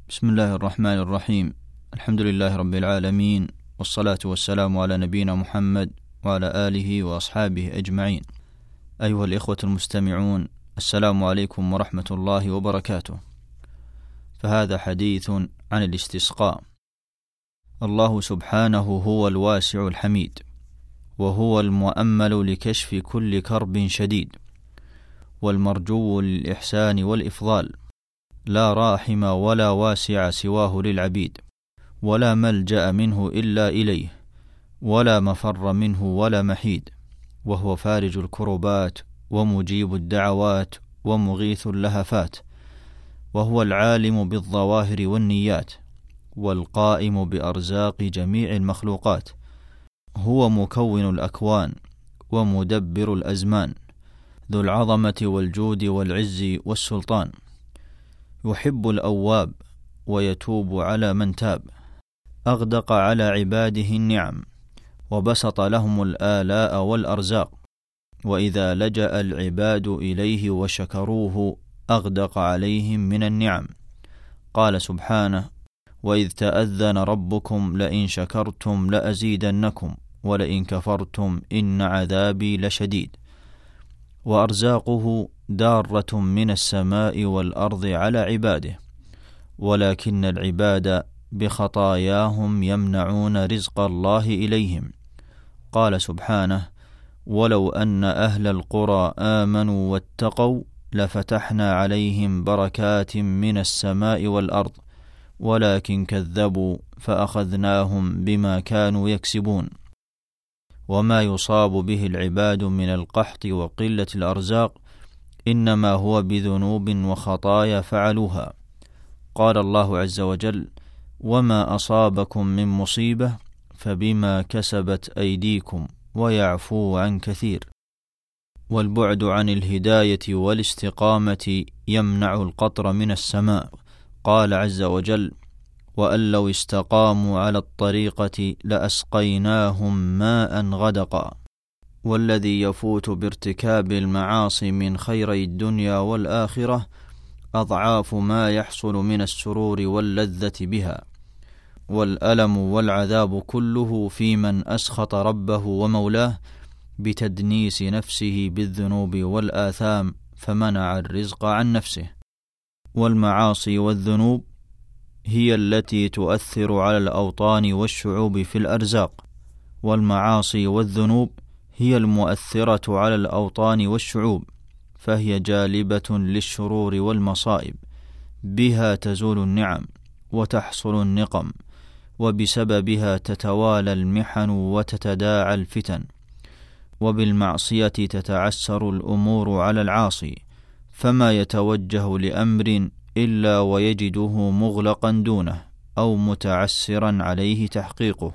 بسم الله الرحمن الرحيم. الحمد لله رب العالمين، والصلاة والسلام على نبينا محمد وعلى آله وأصحابه أجمعين. أيها الإخوة المستمعون، السلام عليكم ورحمة الله وبركاته. فهذا حديث عن الاستسقاء. الله سبحانه هو الواسع الحميد، وهو المؤمل لكشف كل كرب شديد، والمرجو للإحسان والإفضال، لا راحم ولا واسع سواه للعبيد، ولا ملجأ منه إلا إليه، ولا مفر منه ولا محيد، وهو فارج الكربات ومجيب الدعوات ومغيث اللهفات، وهو العالم بالظواهر والنيات، والقائم بأرزاق جميع المخلوقات، هو مكون الأكوان ومدبر الأزمان، ذو العظمة والجود والعز والسلطان، يحب الأواب ويتوب على من تاب، أغدق على عباده النعم، وبسط لهم الآلاء والأرزاق، وإذا لجأ العباد إليه وشكروه أغدق عليهم من النعم. قال سبحانه: وإذ تأذن ربكم لئن شكرتم لأزيدنكم ولئن كفرتم إن عذابي لشديد. وأرزاقه دارة من السماء والأرض على عباده، ولكن العباد بخطاياهم يمنعون رزق الله إليهم. قال سبحانه: ولو أن أهل القرى آمنوا واتقوا لفتحنا عليهم بركات من السماء والأرض ولكن كذبوا فأخذناهم بما كانوا يكسبون. وما يصاب به العباد من القحط وقلة الأرزاق إنما هو بذنوب وخطايا فعلوها. قال الله عز وجل: وما أصابكم من مصيبة فبما كسبت أيديكم ويعفو عن كثير. والبعد عن الهداية والاستقامة يمنع القطر من السماء. قال عز وجل: وأن لو استقاموا على الطريقة لأسقيناهم ماء غدقا. والذي يفوت بارتكاب المعاصي من خيري الدنيا والآخرة أضعاف ما يحصل من السرور واللذة بها. والألم والعذاب كله في من أسخط ربه ومولاه بتدنيس نفسه بالذنوب والآثام فمنع الرزق عن نفسه. والمعاصي والذنوب هي التي تؤثر على الأوطان والشعوب في الأرزاق. والمعاصي والذنوب هي المؤثرة على الأوطان والشعوب، فهي جالبة للشرور والمصائب، بها تزول النعم وتحصل النقم، وبسببها تتوالى المحن وتتداعى الفتن. وبالمعصية تتعسر الأمور على العاصي، فما يتوجه لأمر إلا ويجده مغلقا دونه أو متعسرا عليه تحقيقه.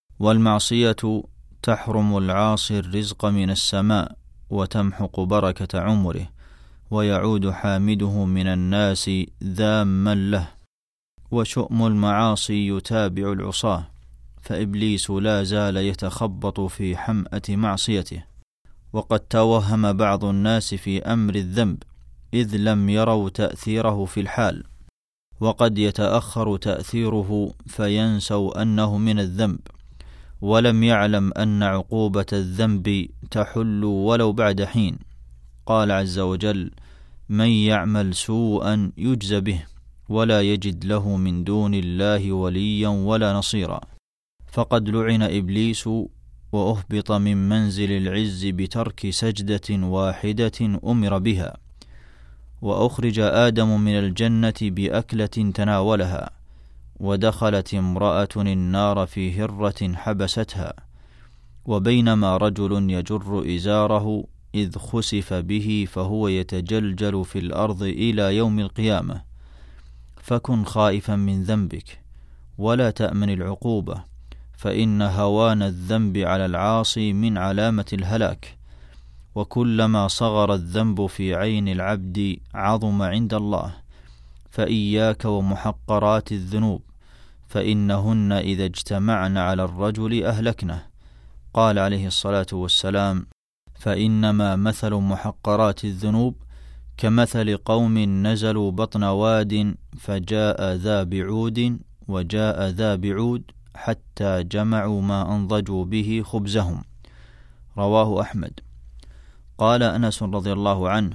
والمعصية تحرم العاصي الرزق من السماء وتمحق بركة عمره، ويعود حامده من الناس ذاما له. وشؤم المعاصي يتابع العصاة، فإبليس لا زال يتخبط في حمأة معصيته. وقد توهم بعض الناس في أمر الذنب إذ لم يروا تأثيره في الحال، وقد يتأخر تأثيره فينسوا أنه من الذنب، ولم يعلم أن عقوبة الذنب تحل ولو بعد حين. قال عز وجل: من يعمل سوءا يجز به ولا يجد له من دون الله وليا ولا نصيرا. فقد لعن إبليس وأهبط من منزل العز بترك سجدة واحدة أمر بها. وأخرج آدم من الجنة بأكلة تناولها، ودخلت امرأة النار في هرة حبستها. وبينما رجل يجر إزاره إذ خسف به فهو يتجلجل في الأرض إلى يوم القيامة. فكن خائفا من ذنبك ولا تأمن العقوبة، فإن هوان الذنب على العاصي من علامة الهلاك. وكلما صغر الذنب في عين العبد عظم عند الله. فإياك ومحقرات الذنوب، فإنهن إذا اجتمعن على الرجل أهلكنه. قال عليه الصلاة والسلام: فإنما مثل محقرات الذنوب كمثل قوم نزلوا بطن واد فجاء ذا بعود وجاء ذا بعود حتى جمعوا ما أنضجوا به خبزهم. رواه أحمد. قال أنس رضي الله عنه: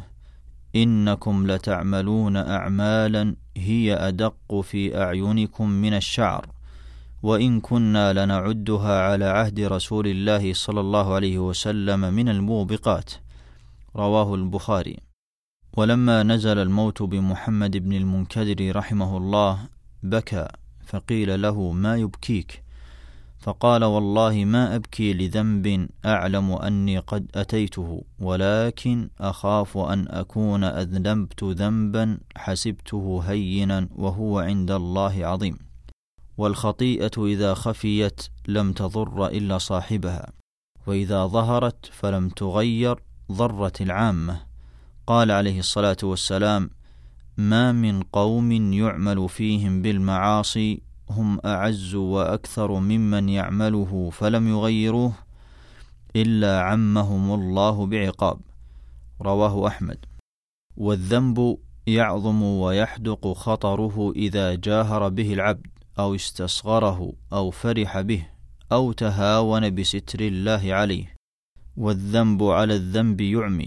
إنكم لتعملون أعمالا هي أدق في أعينكم من الشعر، وإن كنا لنعدها على عهد رسول الله صلى الله عليه وسلم من الموبقات. رواه البخاري. ولما نزل الموت بمحمد بن المنكدر رحمه الله بكى، فقيل له: ما يبكيك؟ فقال: والله ما أبكي لذنب أعلم أني قد أتيته، ولكن أخاف أن أكون أذنبت ذنبا حسبته هينا وهو عند الله عظيم. والخطيئة إذا خفيت لم تضر إلا صاحبها، وإذا ظهرت فلم تغير ضرت العامة. قال عليه الصلاة والسلام: ما من قوم يعمل فيهم بالمعاصي هم أعز وأكثر ممن يعمله فلم يغيروه إلا عمهم الله بعقاب. رواه أحمد. والذنب يعظم ويحدق خطره إذا جاهر به العبد أو استصغره أو فرح به أو تهاون بستر الله عليه، والذنب على الذنب يعمي،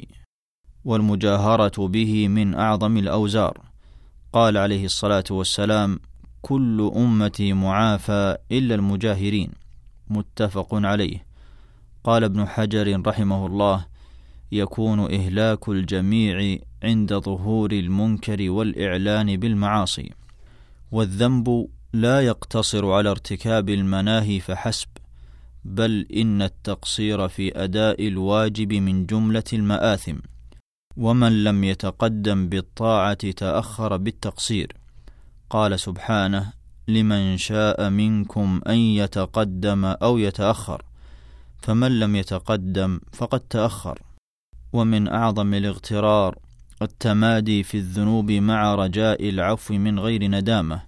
والمجاهرة به من أعظم الأوزار. قال عليه الصلاة والسلام: كل أمتي معافى إلا المجاهرين. متفق عليه. قال ابن حجر رحمه الله: يكون إهلاك الجميع عند ظهور المنكر والإعلان بالمعاصي. والذنب لا يقتصر على ارتكاب المناهي فحسب، بل إن التقصير في أداء الواجب من جملة المآثم، ومن لم يتقدم بالطاعة تأخر بالتقصير. قال سبحانه: لمن شاء منكم أن يتقدم أو يتأخر، فمن لم يتقدم فقد تأخر. ومن أعظم الاغترار التمادي في الذنوب مع رجاء العفو من غير ندامة،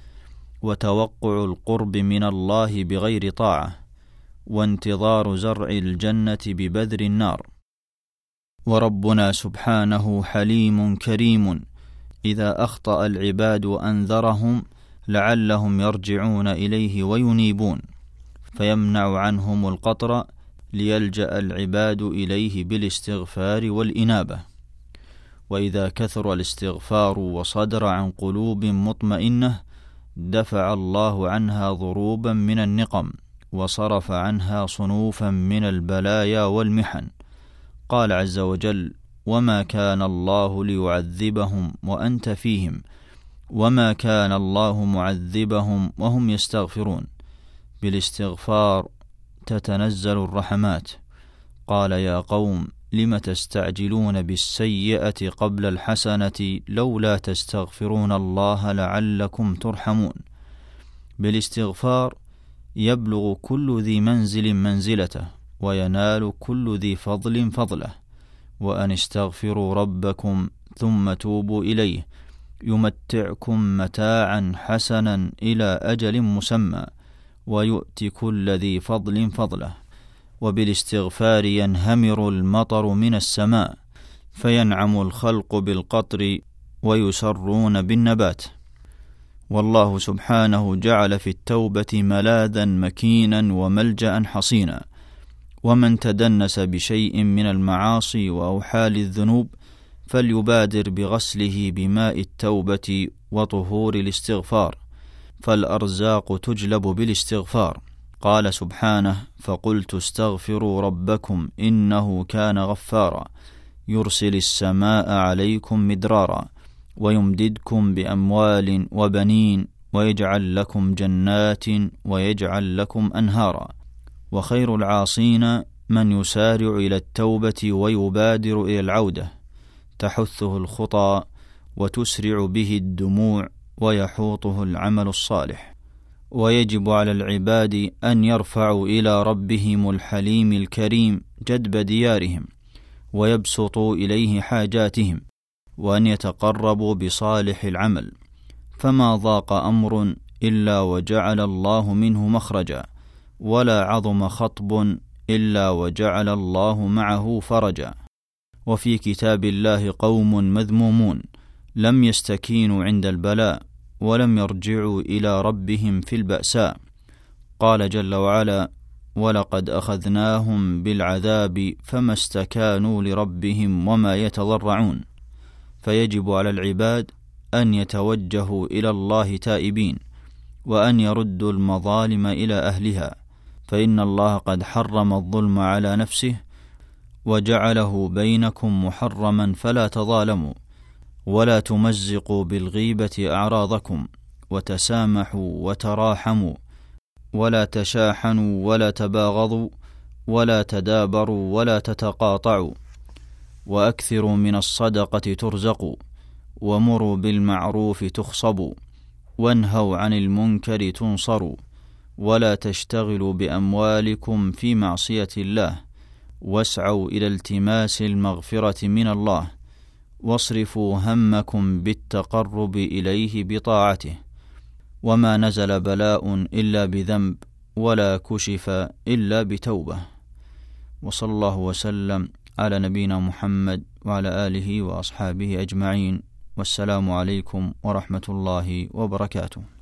وتوقع القرب من الله بغير طاعة، وانتظار زرع الجنة ببذر النار. وربنا سبحانه حليم كريم، إذا أخطأ العباد أنذرهم لعلهم يرجعون إليه وينيبون، فيمنع عنهم القطر ليلجأ العباد إليه بالاستغفار والإنابة. وإذا كثر الاستغفار وصدر عن قلوب مطمئنة دفع الله عنها ضروبا من النقم، وصرف عنها صنوفا من البلايا والمحن. قال عز وجل: وما كان الله ليعذبهم وأنت فيهم وما كان الله معذبهم وهم يستغفرون. بالاستغفار تتنزل الرحمات. قال: يا قوم لم تستعجلون بالسيئة قبل الحسنة لولا تستغفرون الله لعلكم ترحمون. بالاستغفار يبلغ كل ذي منزل منزلته، وينال كل ذي فضل فضله. وأن استغفروا ربكم ثم توبوا إليه يمتعكم متاعا حسنا إلى أجل مسمى ويؤتي كل ذي فضل فضله. وبالاستغفار ينهمر المطر من السماء فينعم الخلق بالقطر ويسرون بالنبات. والله سبحانه جعل في التوبة ملاذا مكينا وملجأ حصينا. ومن تدنس بشيء من المعاصي وأوحال الذنوب فليبادر بغسله بماء التوبة وطهور الاستغفار، فالأرزاق تجلب بالاستغفار. قال سبحانه: فقلت استغفروا ربكم إنه كان غفارا يرسل السماء عليكم مدرارا ويمددكم بأموال وبنين ويجعل لكم جنات ويجعل لكم أنهارا. وخير العاصين من يسارع إلى التوبة ويبادر إلى العودة، تحثه الخطى وتسرع به الدموع ويحوطه العمل الصالح. ويجب على العباد أن يرفعوا إلى ربهم الحليم الكريم جدب ديارهم ويبسطوا إليه حاجاتهم، وأن يتقربوا بصالح العمل، فما ضاق أمر إلا وجعل الله منه مخرجا، ولا عظم خطب إلا وجعل الله معه فرجا. وفي كتاب الله قوم مذمومون لم يستكينوا عند البلاء ولم يرجعوا إلى ربهم في البأساء. قال جل وعلا: ولقد أخذناهم بالعذاب فما استكانوا لربهم وما يتضرعون. فيجب على العباد أن يتوجهوا إلى الله تائبين، وأن يردوا المظالم إلى أهلها، فإن الله قد حرم الظلم على نفسه وجعله بينكم محرما فلا تظالموا، ولا تمزقوا بالغيبة أعراضكم، وتسامحوا وتراحموا، ولا تشاحنوا ولا تباغضوا، ولا تدابروا ولا تتقاطعوا، وأكثروا من الصدقة ترزقوا، ومروا بالمعروف تخصبوا، وانهوا عن المنكر تنصروا، ولا تشتغلوا بأموالكم في معصية الله، واسعوا إلى التماس المغفرة من الله، واصرفوا همكم بالتقرب إليه بطاعته. وما نزل بلاء إلا بذنب، ولا كشف إلا بتوبة. وصلى الله وسلم على نبينا محمد وعلى آله وأصحابه أجمعين، والسلام عليكم ورحمة الله وبركاته.